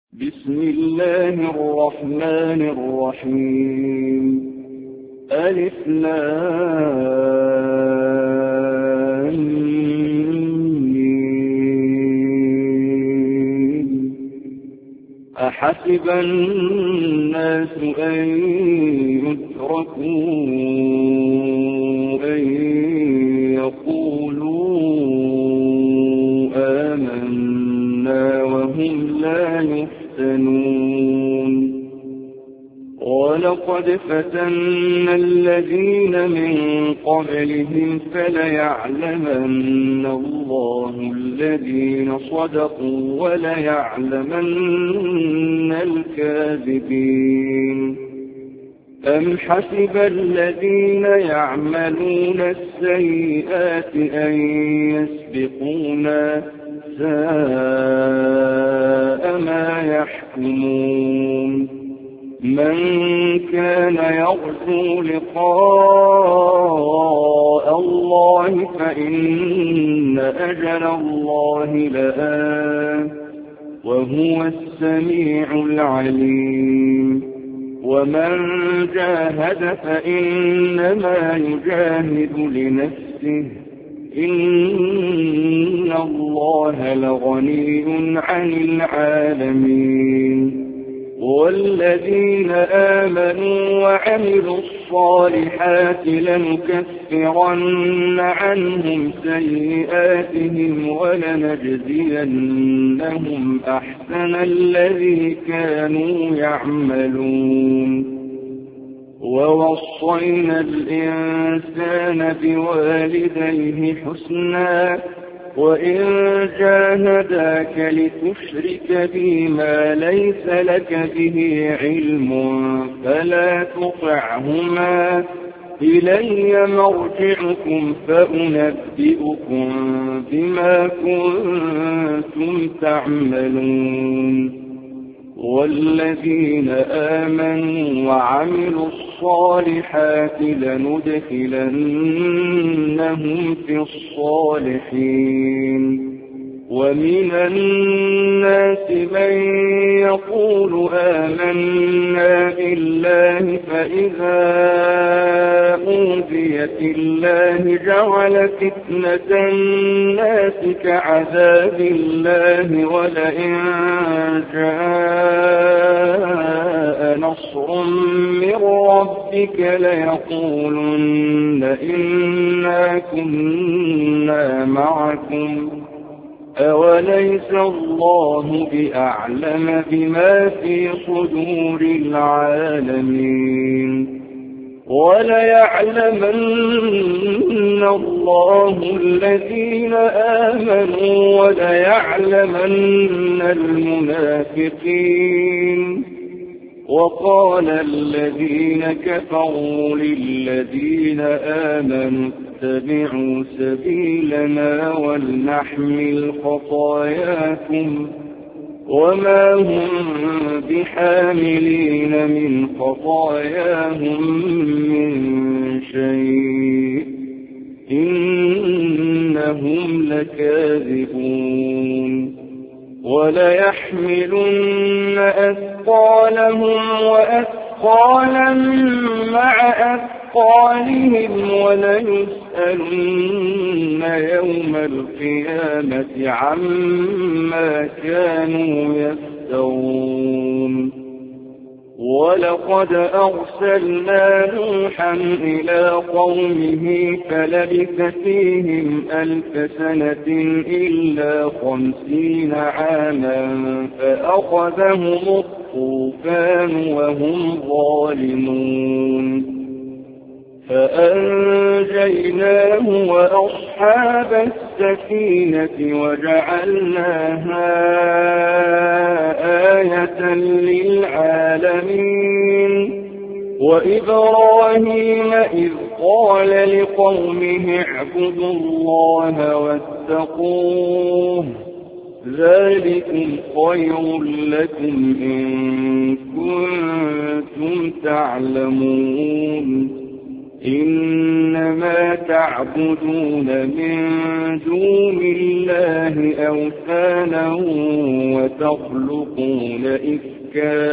بسم الله الرحمن الرحيم. ألف لام ميم. أحسب الناس أن يتركوا أن يقولوا آمنا وهم لا يفتنون. ولقد فتنا الذين من قبلهم فليعلمن الله الذين صدقوا وليعلمن الكاذبين. أم حسب الذين يعملون السيئات أن يسبقونا ساء ما يحكمون. من كان يرجو لقاء الله فإن أجل الله لآت وهو السميع العليم. ومن جاهد فإنما يجاهد لنفسه إن الله لغني عن العالمين. والذين آمنوا وعملوا الصالحات لنكفرن عنهم سيئاتهم ولنجزينهم أحسن الذي كانوا يعملون. ووصينا الإنسان بوالديه حسنا وإن جاهداك لتشرك بي ما ليس لك به علم فلا تطعهما إلي مرجعكم فأنبئكم بما كنتم تعملون. والذين آمنوا وعملوا الصالحات لندخلنهم في الصالحين. ومن الناس من يقول آمنا بالله فإذا أوذي في الله جعل فتنة الناس كعذاب الله ولئن جاء نصر من ربك ليقولن إنا كنا معكم أوليس الله بأعلم بما في صدور العالمين. وليعلمن الله الذين آمنوا وليعلمن المنافقين. وقال الذين كفروا للذين آمنوا اتبعوا سبيلنا ولنحمل خطاياكم وما هم بحاملين من خطاياهم من شيء إنهم لكاذبون. وليحملن أثقالهم وأثقالا مع أثقالهم وليسألن يوم القيامة عما كانوا يفترون. ولقد أرسلنا نوحا إلى قومه فلبث فيهم 1000 سنة إلا 50 عاما فأخذهم الطوفان وهم ظالمون. فأنجيناه وأصحاب السفينة وجعلناها آية للعالمين. وإبراهيم إذ قال لقومه اعبدوا الله واتقوه ذلكم خير لكم إن كنتم تعلمون. إنما تعبدون من دون الله أوثانا وتخلقون إفكا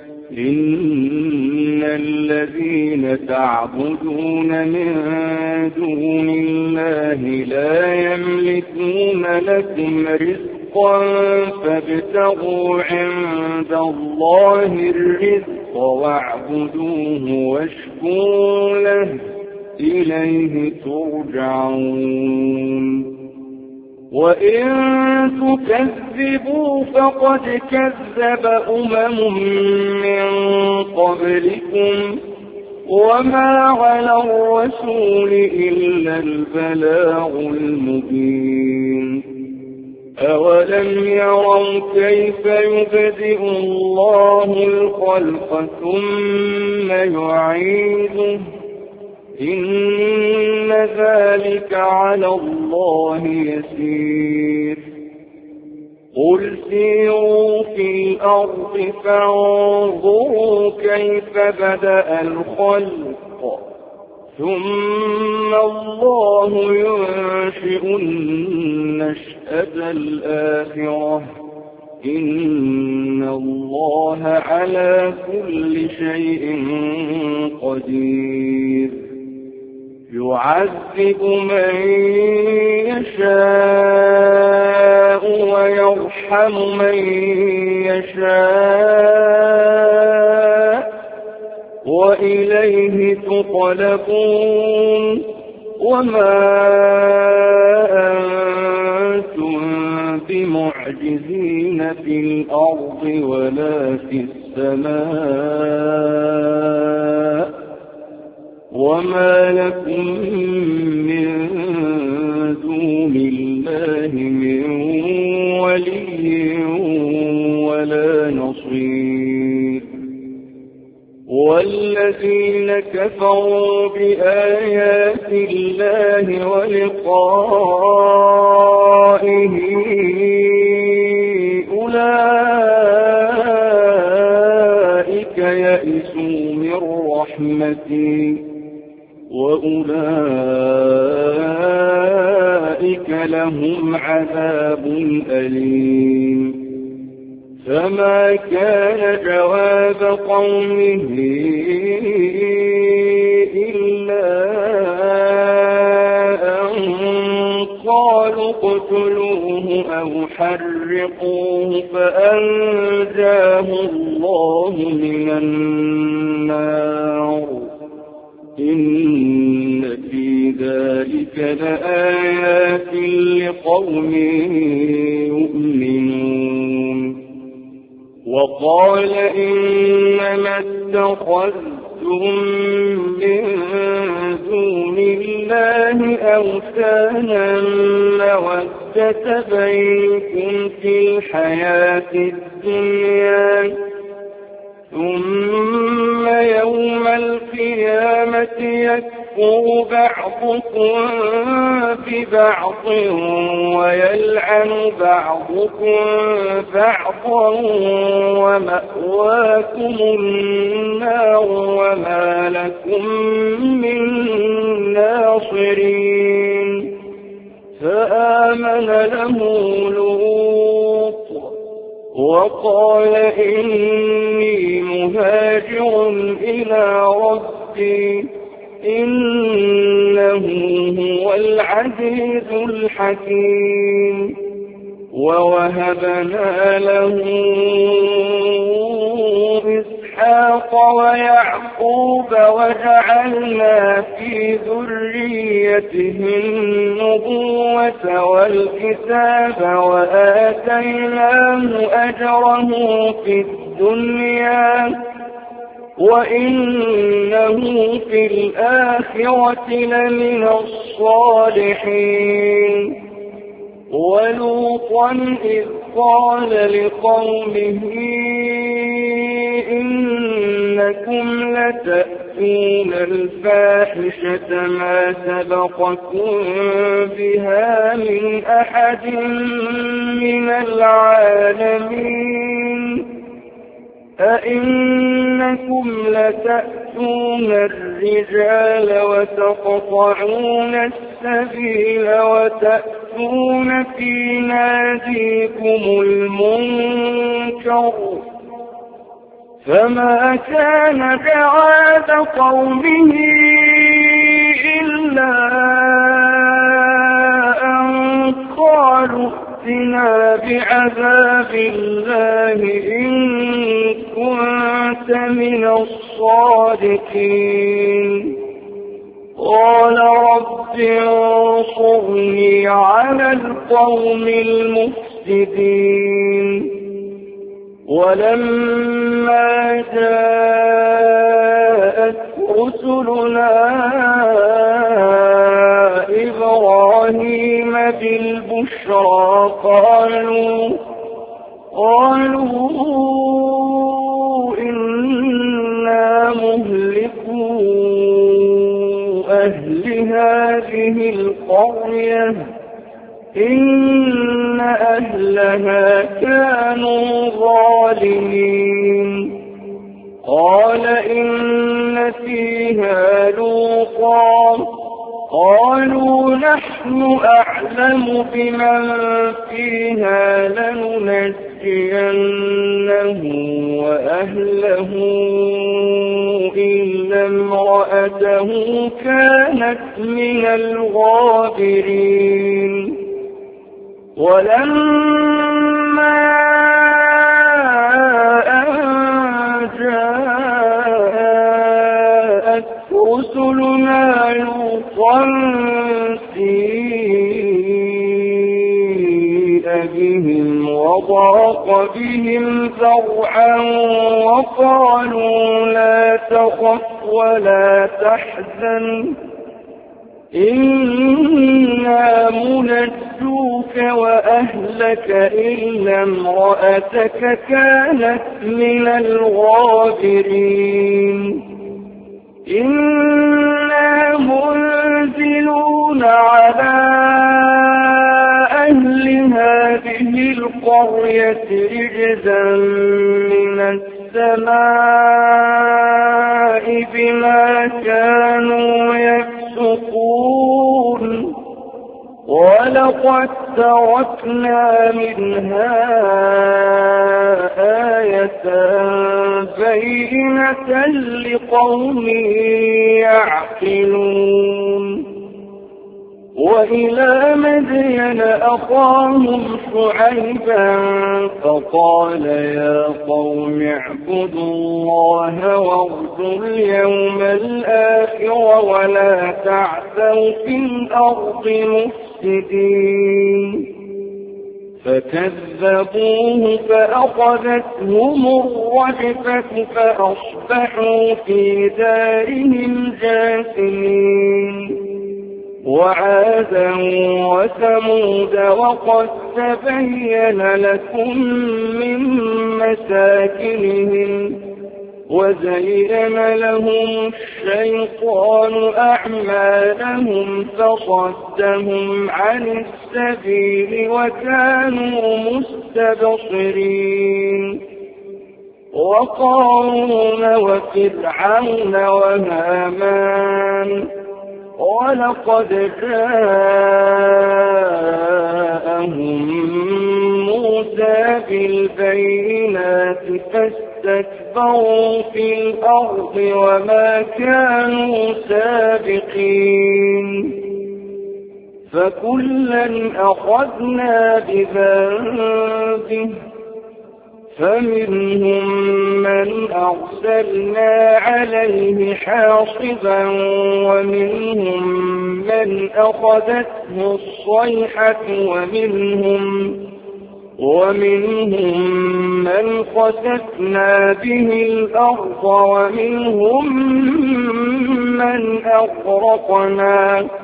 إن الذين تعبدون من دون الله لا يملكون لكم رزقا فابتغوا عند الله الرزق واعبدوه واشكروا له إليه ترجعون وإن تكذبوا فقد كذب من قبلكم وما على الرسول إلا البلاغ المبين أولم يروا كيف يبدئ الله الخلق ثم يعيده إن ذلك على الله يسير قل سيروا في الأرض فانظروا كيف بدأ الخلق ثم الله ينشئ النشأة الآخرة إن الله على كل شيء قدير يعذب من يشاء ويرحم من يشاء وإليه تقلبون وما أنتم بمعجزين في الأرض ولا في السماء وما لكم من دون الله من ولي ولا نصير والذين كفروا بآيات الله ولقائه أولئك يئسوا من رحمتي وأولئك لهم عذاب أليم فما كان جواب قومه إلا أن قالوا اقتلوه أو حرقوه فأنجاه الله من النار إن في ذلك لآيات لقوم يؤمنون وقال إنما اتخذتم من دون الله أوثانا مودة بينكم في الحياة الدنيا ثم يوم القيامة يكفر بعضكم ببعض ويلعن بعضكم بعضا ومأواكم النار وما لكم من ناصرين فآمن له لوط وقال إني مهاجر إلى ربي إنه هو العزيز الحكيم ووهبنا له إسحاق ويعقوب وجعلنا في ذريته النبوة والكتاب وآتيناه أجره في الدنيا وإنه في الآخرة لمن الصالحين ولوطا إذ قال لقومه إنكم لتأتون الفاحشة ما سبقكم بها من أحد من العالمين أئنكم لتأتون الرجال وتقطعون السبيل وتأتون في ناديكم المنكر فما كان جواب قومه إلا أن قالوا ائتنا بعذاب الله إن كنت من الصادقين قال رب انصرني على القوم المفسدين ولما جاءت رسلنا إبراهيم بالبشرى قالوا إنا مهلكو أهل هذه القرية إن أهلها كانوا ظالمين قال إن فيها لوطا قالوا نحن أعلم بمن فيها لننجينه وأهله إلا امرأته كانت من الغابرين ولما أن جاءت رسلنا لوطا سيء بهم وضاق بهم ذرعا وقالوا لا تخف ولا تحزن إنا منجوك وأهلك إلا امرأتك كانت من الغابرين إنا منزلون على أهل هذه القرية رجزا من السماء بما كانوا يفسقون ولقد تركنا منها آية بينة لقوم يعقلون وإلى مدين أخاهم شعيبا فقال يا قوم اعبدوا الله وارجوا اليوم الآخر ولا تعثوا في الأرض مفسدين فكذبوه فأخذتهم الرجفة فأصبحوا في دارهم جاثمين وعادا وثمود وقد تبين لكم من مساكنهم وزين لهم الشيطان أعمالهم فصدهم عن السبيل وكانوا مستبصرين وقارون وفرعون وهامان ولقد جاءهم موسى بالبينات فاستكبروا في الأرض وما كانوا سابقين فكلا أخذنا بذنبه فمنهم من أرسلنا عليه حاصبا ومنهم من أخذته الصيحة ومنهم من خسفنا به الأرض ومنهم من أغرقنا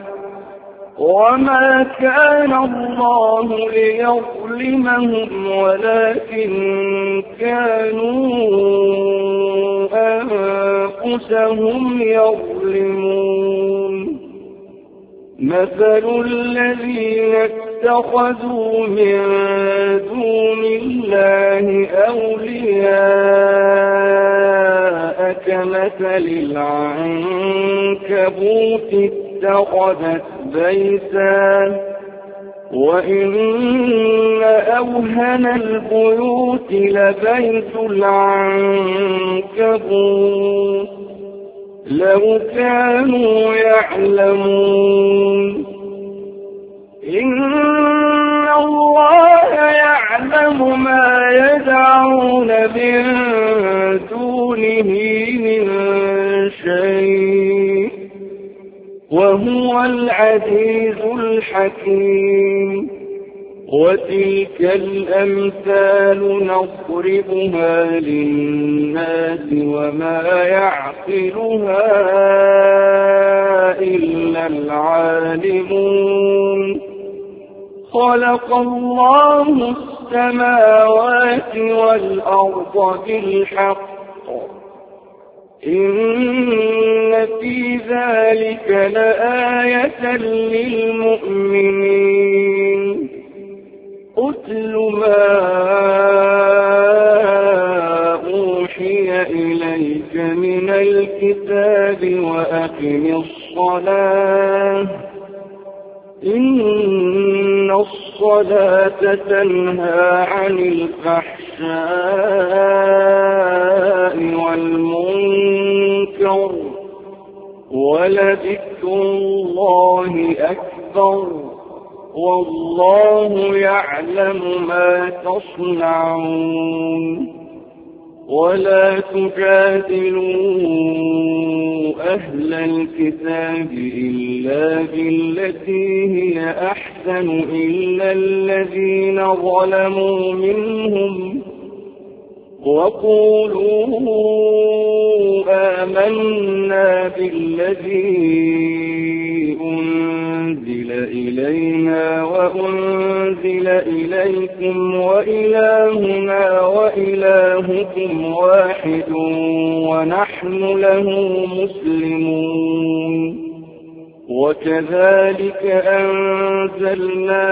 وما كان الله ليظلمهم ولكن كانوا أنفسهم يظلمون مثل الذين اتخذوا من دون الله أولياء كمثل العنكبوت اتخذت بيتا وإن أوهن البيوت لبيت العنكبوت لو كانوا يعلمون إن الله يعلم ما يدعون من دونه من شيء وهو العزيز الحكيم وتلك الأمثال نضربها للناس وما يعقلها إلا العالمون خلق الله السماوات والأرض بالحق إن في ذلك لآية للمؤمنين أتل ما أوحي إليك من الكتاب وأقم الصلاة إن الصلاة تنهى عن الفحشاء والمنكر ولذكر الله أكبر والله يعلم ما تصنعون ولا تجادلوا أهل الكتاب إلا بالتي هي أحسن إلا الذين ظلموا منهم وقولوا آمنا بالذي أنزل إلينا وأنزل إليكم وإلهنا وإلهكم واحد ونحن له مسلمون وكذلك أنزلنا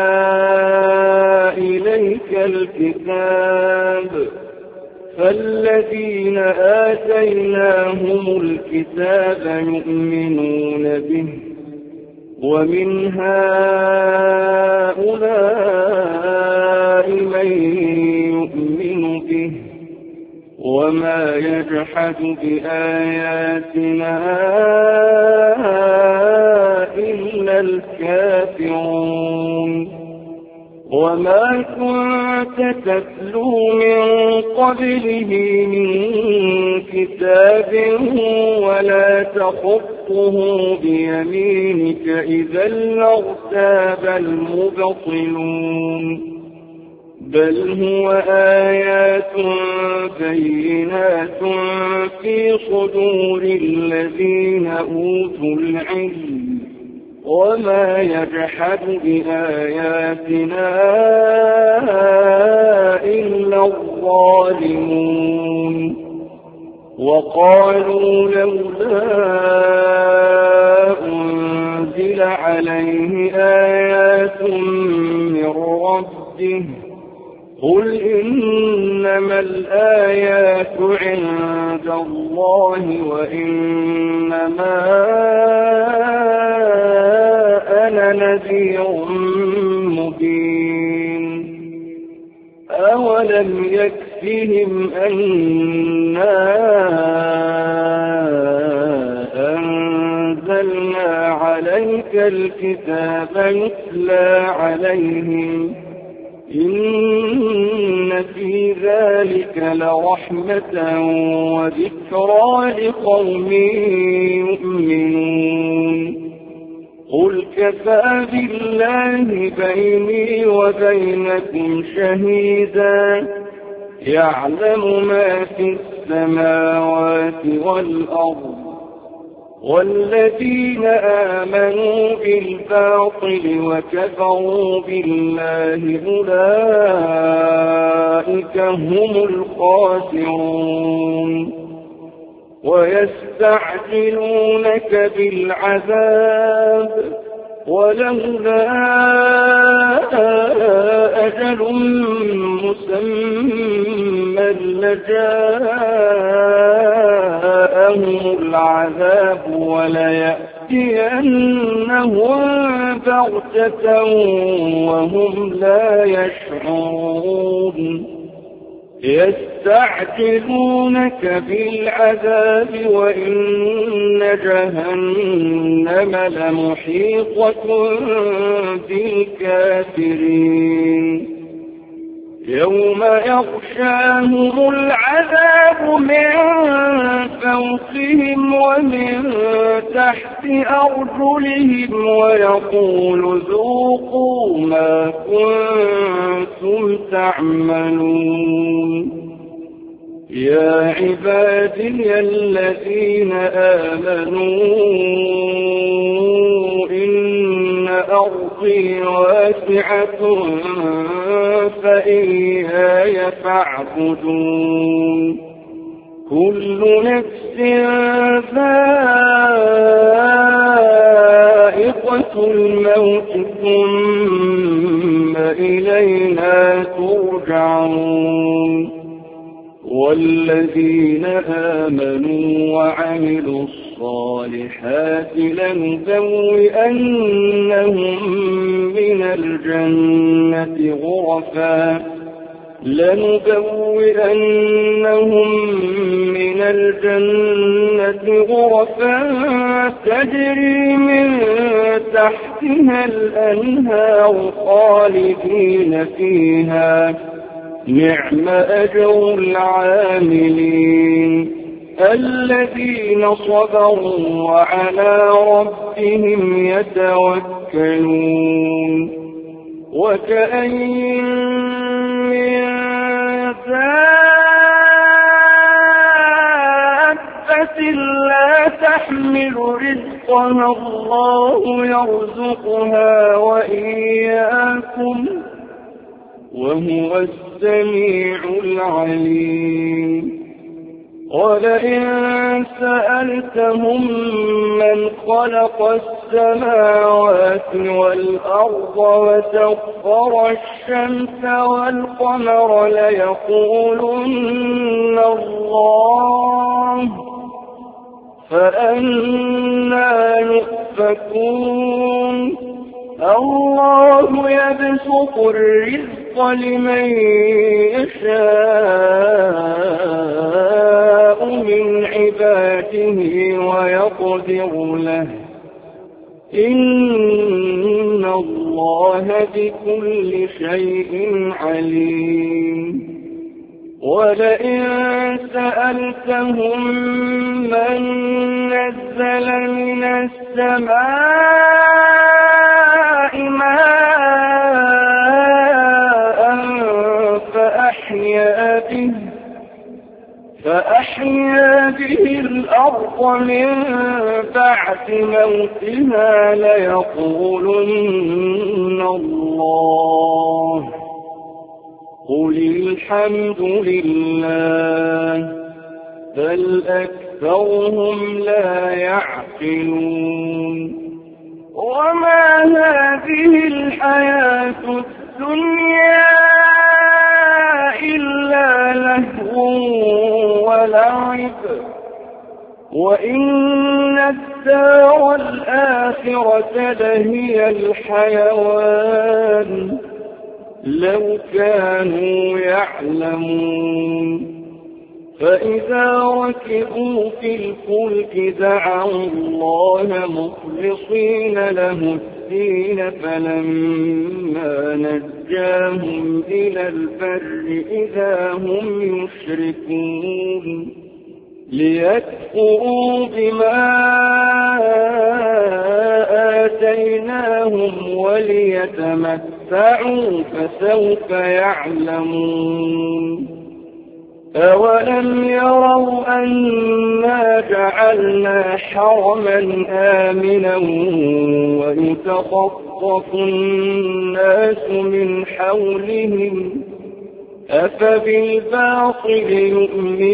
إليك الكتاب فالذين آتيناهم الكتاب يؤمنون به ومن هؤلاء من يؤمن به وما يجحد بآياتنا إلا الكافرون وما كنت تتلو من قبله من كتاب ولا تخطه بيمينك إذا لارتاب المبطلون بل هو آيات بينات في صدور الذين أوتوا العلم وما يجحد بآياتنا إلا الظالمون وقالوا لولا أنزل عليه آيات من ربه قل إنما الآيات عند الله وإنما أنا نذير مبين أولم يكفهم أنا أنزلنا عليك الكتاب يتلى عليهم إن في ذلك لرحمة وذكرى لقوم يؤمنون قل كفى بالله بيني وبينكم شهيدا يعلم ما في السماوات والأرض والذين آمنوا بالباطل وكفروا بالله أولئك هم الخاسرون ويستعجلونك بالعذاب ولولا أجل مسمى لجاء جاءهم العذاب وليأتينهم بغتة وهم لا يشعرون يستعجلونك بالعذاب وإن جهنم لمحيطة بالكافرين يوم يغشاهم العذاب من فوقهم ومن تحت أرجلهم ويقول ذوقوا ما كنتم تعملون يا عبادي الذين آمنوا إن أرضي واسعة فإياي فاعبدون كل نفس ذائقة الموت ثم إلينا ترجعون والذين آمنوا وعملوا الصالحات لنبوئنهم من الجنة غرفا تجري من تحتها الأنهار خالدين فيها نعم أجر العاملين الذين صبروا وعلى ربهم يتوكلون وكأين من دابة لا تحمل رزقها الله يرزقها وإياكم وهو السميع العليم ولئن سألتهم من خلق السماوات والأرض وسخر الشمس والقمر ليقولن الله فأنى يؤفكون الله يبسط الرزق لمن يشاء من عباده ويقدر له إن الله بكل شيء عليم ولئن سألتهم من نزل من السماء ماء فأحيا به الأرض من بعد موتها ليقولن الله قل الحمد لله بل أكثرهم لا يعقلون وما هذه الحياة الدنيا إلا لهو ولعب وإن الدار الآخرة لهي الحيوان لو كانوا يعلمون فإذا ركبوا في الفلك دعوا الله مخلصين له الدين فلما نجاهم إلى البر إذا هم يشركون ليكفروا بما آتيناهم وليتمتعوا فسوف يعلمون أولم يروا أنا جعلنا حرما آمنا ويتخطف الناس من حولهم أفبالباطل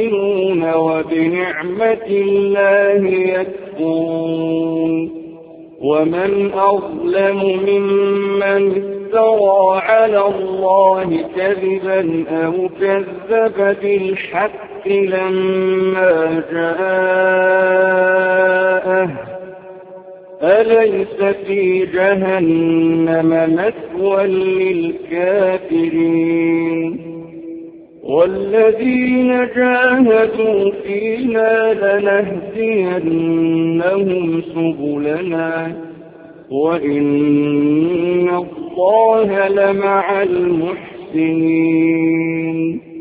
يؤمنون وبنعمة الله يكفرون ومن أظلم ممن افترى على الله كذبا أو كذب بالحق لما جاءه أليس في جهنم مثوى للكافرين والذين جاهدوا فينا لنهدينهم سبلنا وإن الله لمع المحسنين